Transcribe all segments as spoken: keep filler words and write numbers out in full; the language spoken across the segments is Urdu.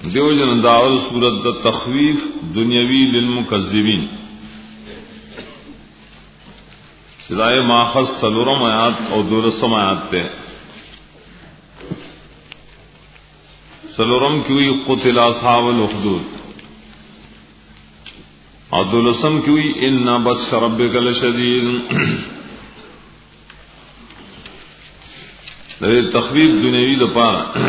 دیو جن داول صورت دا تخویف دنیاوی للمکذبین سدائے ماخذ سلورم آیات اور دولسم آیات تے سلورم کی ہوئی قتل اصحاب الاخدود اور دولسم کی ہوئی ان بطش ربک لشدید. تخویف دنیاوی دا پارا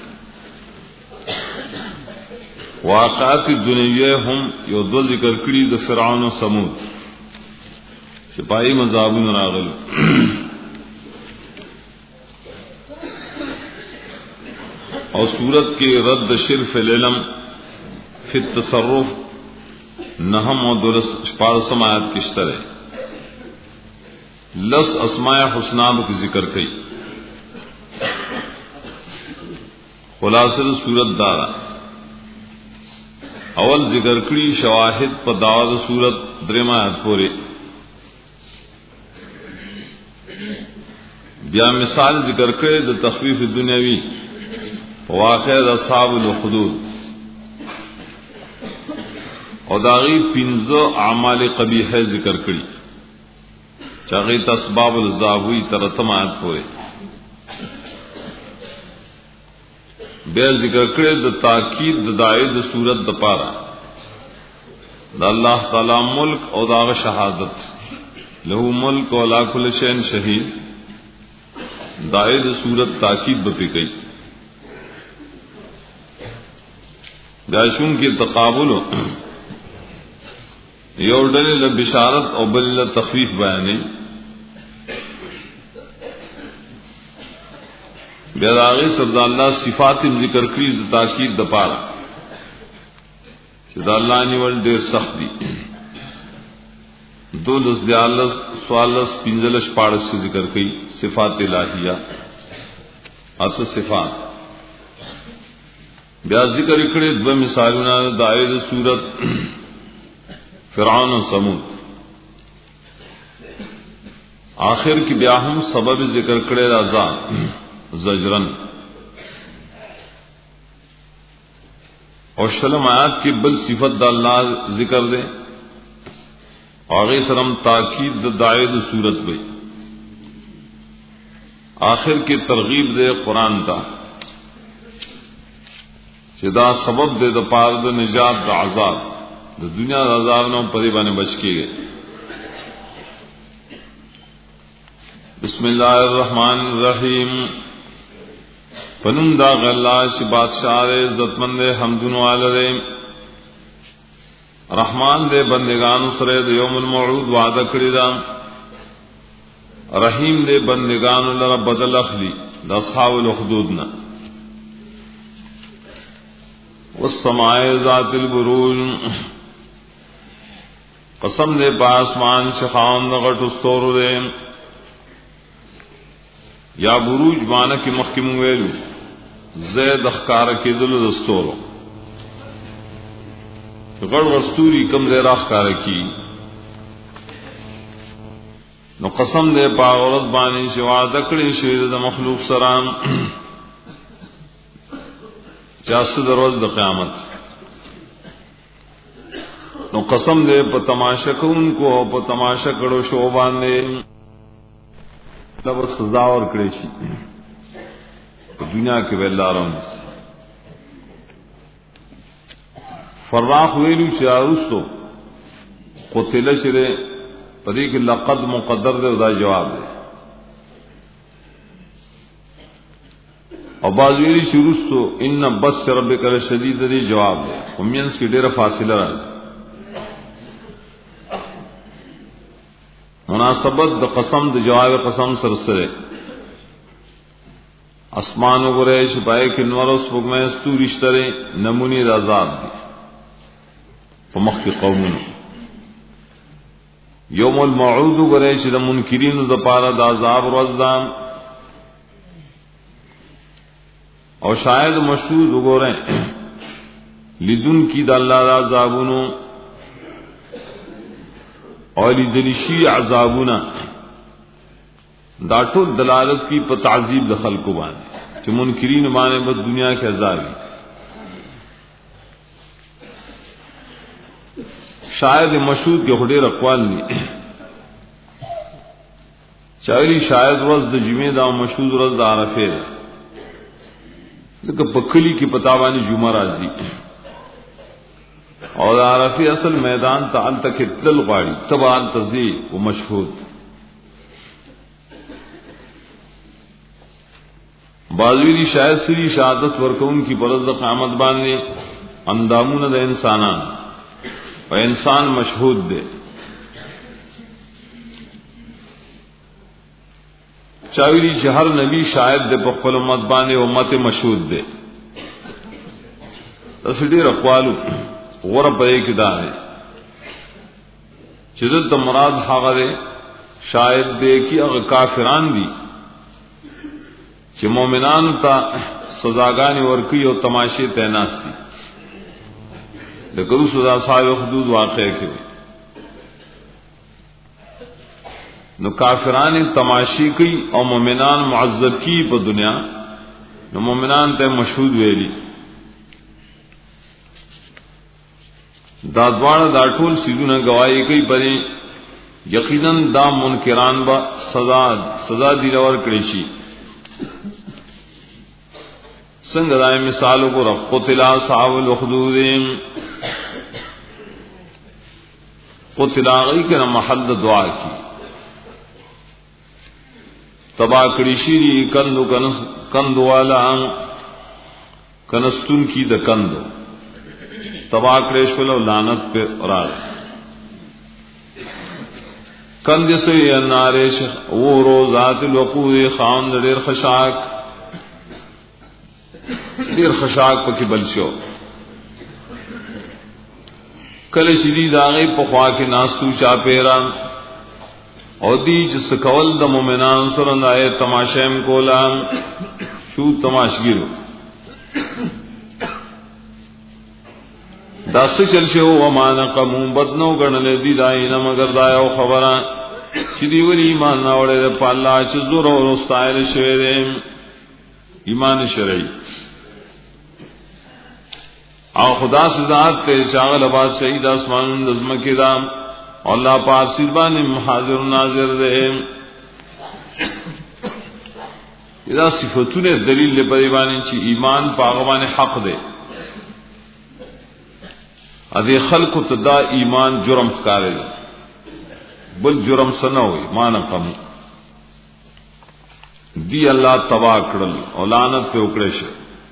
واقعات دنیوی هم یو دو ذکر کری د فرعون و سمود شپائی مذابون راغل اور صورت کے رد شرف العلم فی التصرف نہم و دولس شپارسم آیات کشتر ہے. لس اسماء حسنہ کی ذکر کئی خلاصہ صورت دارا اول ذکر کری شواہد پر دعوت صورت درما پورے بیا مثال ذکر کرے د تخفیف دنیاوی واقع اصحاب الاخدود اور داغی پنزو اعمال قبیحہ ذکر کری چاغی اسباب الزاوی ترتمات پورے بیا ذکر کرے د تاکید د داعی د صورت د پارا دا اللہ تعالی ملک او دا شہادت لہو ملک و لا کل شین شہید داعی د صورت تاکید بپی گئی. گاشون کی تقابل یو ڈل بشارت او بل تخفیف بیانی بیداغی صد اللہ صفات ذکر کری تاکید دپارا صد اللہ نیول دیر سخت دی دو لس دیالس سوالس پنزلش پارس سے ذکر کی صفات الہیہ ات صفات بیا ذکر اکڑے دو مثالنا دائد صورت فرعون و سمود آخر کی بیا ہم سبب ذکر کرے رضا زجرن اور شلم آیات کی بل صفت دا اللہ ذکر دے آغی سرم تاکید دا دائد صورت بے آخر کی ترغیب دے قرآن تا چدا سبب دے دا پار دا نجات دا عذاب دا دنیا دا عذاب نو پریبانے بچ کے گئے. بسم اللہ الرحمن الرحیم فنم دا غلا چ بادشاہ دے عزت مند حمدن والے رحمان دے بندگان سرے دے یوم الموعود وعدہ کړی دا رحیم دے بندگان لرا بدل اخلی دا اصحاب الاخدودنا والسماء ذات البروج قسم دے پاسمان شخان غټ استور دے یا بروج مانا کی محکم ویلو زید اخکار کی دل دستورو غڑ وستوری کم دے راخکار کی نو قسم دے پاغورت بانی شوا دکڑی شوید دا مخلوق سرام چاست دا روز دا قیامت نو قسم دے پا تماشا کن کو پا تماشا کڑو شوبان دے لب سزا اور کرے شی دنیا کے ویلاروں فراخ ویلو شارستو قتل شرے پدی کہ لقد مقدر دے ادا جواب دے اور بعض ویلی شروستو ان بس ربک لشدید دے جواب دے امینس کی ڈیر فاصلہ راز مناسبت د قسم د جواب قسم سرسرے اسمان وګره شپای کې نور اوس وګمه ستوري شتره نمونی د عذاب دي په مخ کې قومونو یوم الموعود وګره چې د منکرینو د پاره د عذاب ورځدان او شاید مشهود وګوره لدن کی د الله د عذابونو اور دلشی عذابنا دا ټول دلالت کی په تعذیب د خلقو باندې چې منکرین باندې په دنیا کې عذاب شاید مشهود کې هډې رقوال ني چاویلی شاید ورځ د جمعې دا مشهود ورځ د عرفه ده لکه په کلی کې پتا باندې جمعه راځي او د عرفه اصل میدان ته ال تک تل غاړي تبال تزي او مشهود بازوی شاید سری شهادت ورکون کی پرز د قیامت باندې اندامونه د انسانان او انسان مشهود دے چاویلی شهر نبی شاید دے په خپل امت باندې امت مشهود دے تسډیر اقوالو غره په کې دا ہے چې د مراد هغه دے شاید دے کی هغه کافران دي چې مؤمنان ته سزاګانی ورکی او تماشې تیناس دي لکه رسول الله صاحب حدود واقع کړي نو کافران تماشی کوي او مؤمنان معذب کی په دنیا نو مؤمنان ته مشهود ویلي دا دواړه دا ټول سيزونه گواہی کوي پرې یقینا دا منکران با سزا سزا دی لور کړی شي څنګه دا مثالو کو قتل اصحاب الاخدود قتل غی کنا محل دعا کی تبا کړي شي کندو کندو والا کنستون کی د کندو تبا کړي شول لعنت په راز کند سي نارش او روزات الوقود خان ډېر خشاک ډېر خشاک پکې بل شو کله شدید هغه په خوا کې ناستو چا پیران او دی چې سکول د مؤمنان سره نه تماشایم کولان شو تماشګیرو داسې چل شو او مان قوم بدنو غنل دی داینه مگر دا یو خبره چې دی ولی ایمان نه وړي په الله چې زور او استایل شوی دی ایمان شرعي او خدا سے ذات تے شاغل آباد شہید آسمان نظم کی دام اللہ پاک سربان حاضر ناظر دے اذا صفتون دلیل لے پریبانی چی ایمان پاغوان حق دے ادھے خلق تدا ایمان جرم خکارے دے بل جرم سنوئی مانا قم دی اللہ تباہ کرل اولانت پہ اکڑے شے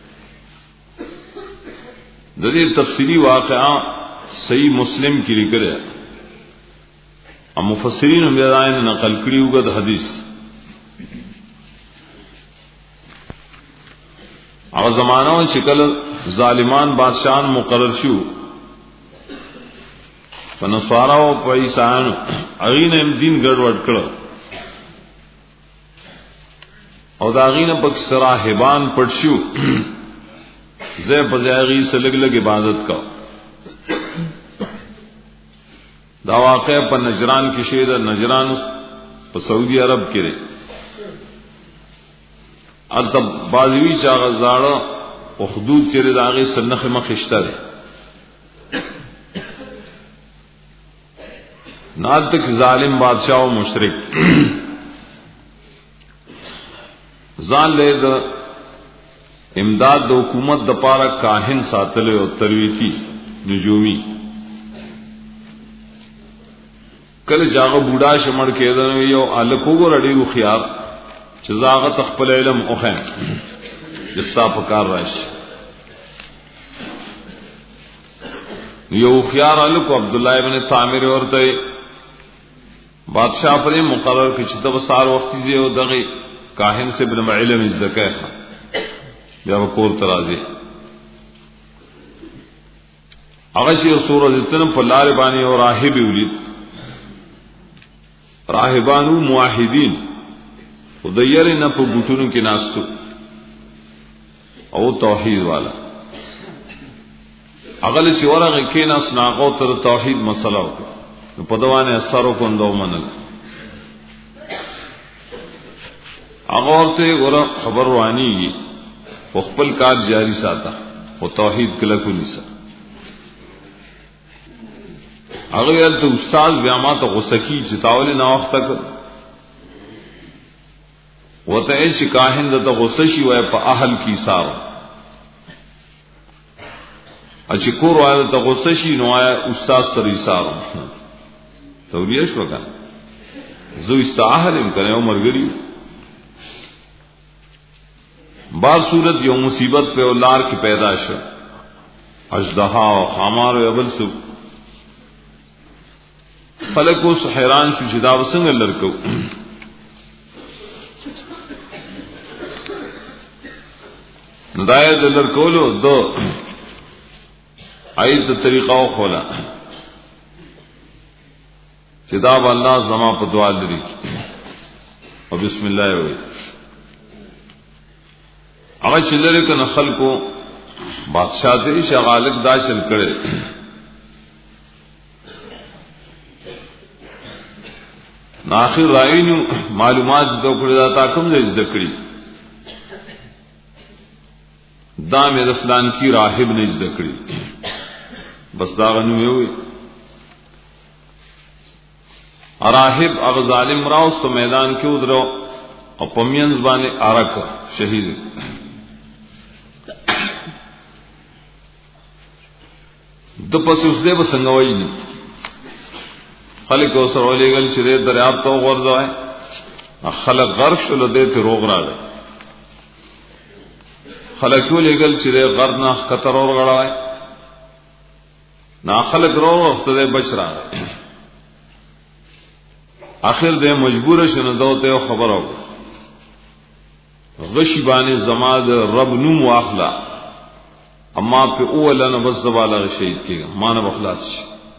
د دې تفصیلی واقعہ صحیح مسلم کې لیکل ہے او مفسرین هم دا نقل کړي وګد حدیث او زمانہ چې کله ظالمان بادشاہان مقرر شو فنصارا او پیسان اغینه دین ګډوډ کړو او دا اغینه پک سراهبان پټ شو زے بزیاغی سے لگ لگ عبادت کا دا واقع پر نجران کی شید نجران پر سعودی عرب کرے ال تب بازوی چاغ زاړه او حدود چیرې داغه سنخ مخشته ده نال تک ظالم بادشاہ او مشرک ځان له امداد د حکومت د پاره کاهن ساتل او ترویتی نجومی کله جاغه بوډا شمړ کېدل یو الکوګو رډیو خيار چې زاغه تخپل علم اوخه جستا پکار راشي یو خيار الکو عبد الله ابن طامر ورته بادشاہ پر مقرر کړ چې د وسار وخت دی او دغه کاهن سے بن علم زکه بیا وکور ترازی هغه چې سورۃ تنم په لار باندې او راهب ولید راهبانو موحدین خدایر نه په بوتونو کې ناستو او توحید والا هغه چې ورغه کې ناس ناغو تر توحید مسله وکړه په دوانه اثر وکوندو منل هغه ورته ور خبر وانی خپل کار جاری ساته او توحید کله کو نسا هغه ول ته استاد بیا ما ته غوسه کی چې تاول نه وخت تک وته چې کاهن د غوسه شي وای په اهل کی سار اچ کور وای ته غوسه شي نو استاد سری سار توریه شو کا زو استاهلم کنه عمر غری بعض صورت یو مصیبت په اولار کی پیدا شو اجدها او خمار او ابل سو خلقو حیران شو چې دا وسنګ لړکو ندایت لړکولو دو ایت طریقہ خولا چې دا الله زما په دعا لري او بسم الله وي هغه چې لري کنه خلقو بادشاہ دې شغالک داشل کړي ناخر راینو معلومات د کړه دا تا کوم ځای ذکرې دا مې د فلان کی راهب نه ذکرې بس دا غنو وي راهب هغه ظالم راوست میدان کې ودرو او پمینز باندې ارک شهید د پس اوس دې وسنګ وایي خلق اوسر ولېګل چې دریاب ته ورځوي خلق غرق شول دې ته روغ راغی خلق ولېګل چې غرق نه خطر اور غړای نا خلق روغ وخت دې بچ راغی اخر دې مجبور شنه دوته خبرو غشی باندې زماد رب نوم واخلا اما په اولنه بس زواله شهید کېږي مان بخلاص شي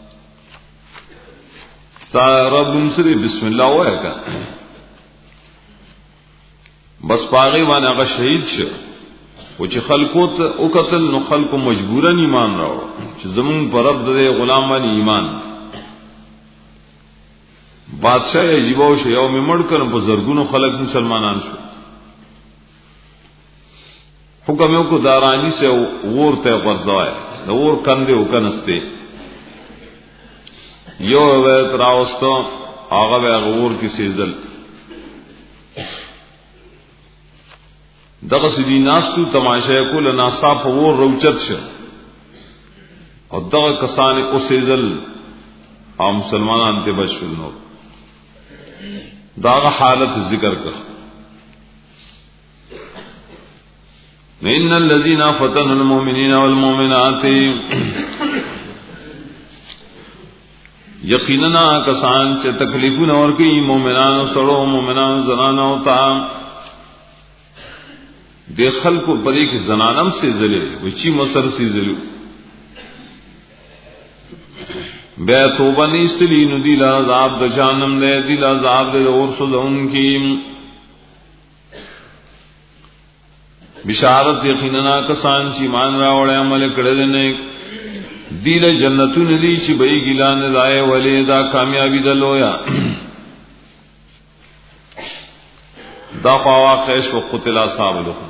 تا رب نوم سره بسم الله وایي کا بس پاغي باندې هغه شهید شو او چې خلقو ته او قتل نو خلقو مجبورن ایمان راو چې زمون پر رب دې غلام باندې ایمان بادشاہ عجیب او شی او مړ کړه په زرګونو خلک مسلمانان شو حکم یو کو دارانی سے ورته ورځوي نو ور کنده وکنسته یو وې تراوستو هغه به ور کی سیزل دغه سدي ناستو تماشا کول ناصاف ور روچت شه او دغه کسان او سیزل او مسلمانان ته بشول نو داغه حالت ذکر کړ ان الذين فتنوا المؤمنين والمؤمنات یقینا کسان چې تکلیفونه ورکي مؤمنانو سره مؤمنانو زنانو ته د خلکو پرې کې زنانم سي زلي وچی مصر سي زلو بیا توبه نيستلی نو دی لا عذاب د جهنم نه دی لا عذاب د اور سوزون کی بشارت یقینا کسان چې ایمان راوړل عمل کړل نه دی له جنتون دی چې به ګلان راي ولې دا کامیابی ده لویا دا واقع شو قتل اصحاب الاخدود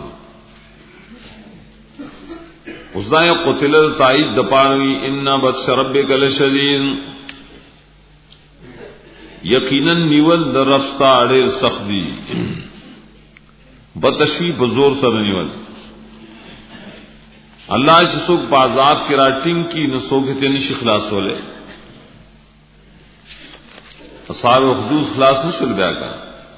وزای قتل تایید د پاروی ان بس ربک لشدید یقینا نیول د رفتا اړ سختی بتشی بزور سره نیول الله چې څوک په عذاب کې راټینګ کی نو څوک ته نشي خلاص ولې اصحاب حدود خلاص نشول بیا کا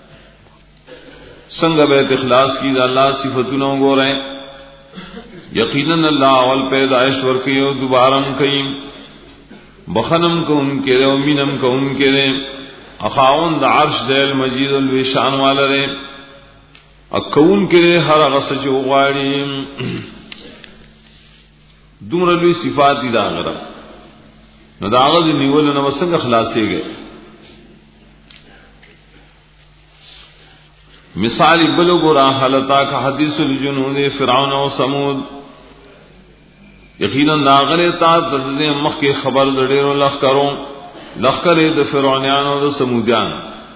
څنګه به اخلاص کی د الله صفاتونه وګورئ یقینا الله اول پیدائش ورکی او دوبارم کئ بخنم کوم کې او مینم کوم کې اخاون د عرش دل مجید الوشان والے اكون کې هر هغه څه چې وغواړي دومره لوی صفات دي دا غره نو دا هغه نیول نو وسنګ خلاصيږي مثال بلو ګرا حالتا کا حدیث الجنود فرعون او ثمود یقینا ناغره تا د مخ کې خبر لړېرو لخ کرو لخ کرے د فرعونانو او د ثمودیان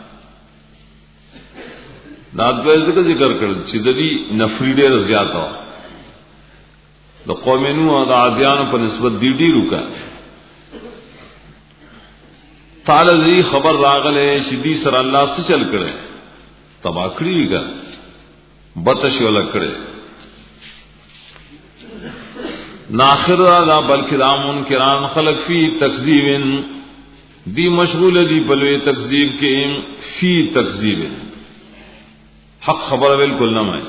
دا د ذکر ذکر کړل چې د دې نفری ډېر زیات و د قومینو او د عادیانو په نسبت دی ډېر وکړه تعالی ذی خبر راغله شدی سر الله څه چل کړي تبا کړی کا بتش ولا کړي ناخر دا بلکې دا منکران خلق فی تکذیب دی مشغول دی بلوی تکذیب کې فی تکذیب حق خبر بالکل نہ مای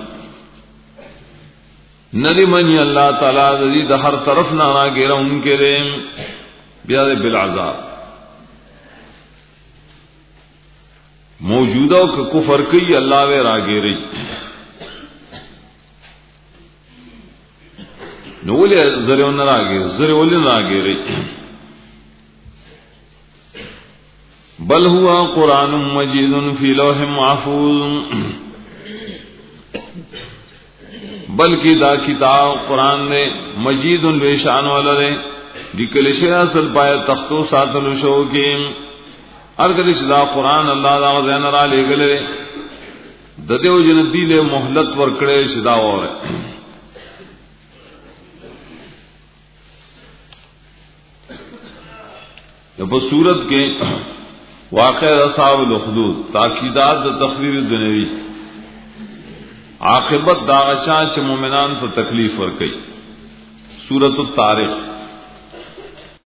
ندی منی اللہ تعالی دی د ہر طرف نہ راګره ان کې دې بیا دې بالعذاب موجودہ کو کفر کوي اللہ وے راګری نو ولې زره ون راګي زره ولې راګری بل هو قرآن مجید فی لوح محفوظ بلکہ دا کتاب قرآن نے مجید لوی شان والا دے لیکل شی اصل پای تختو ساتلو شو کې ارګل شدا قرآن الله دا زین را لګلې د دیو جن دی له مهلت ورکړې شدا وره په صورت کې واقع اصحاب الاخدود تاکیدات د تخویر دنیوی عاقبت دا غشا چې مؤمنان ته تکلیف ورکړي سورۃ الطارق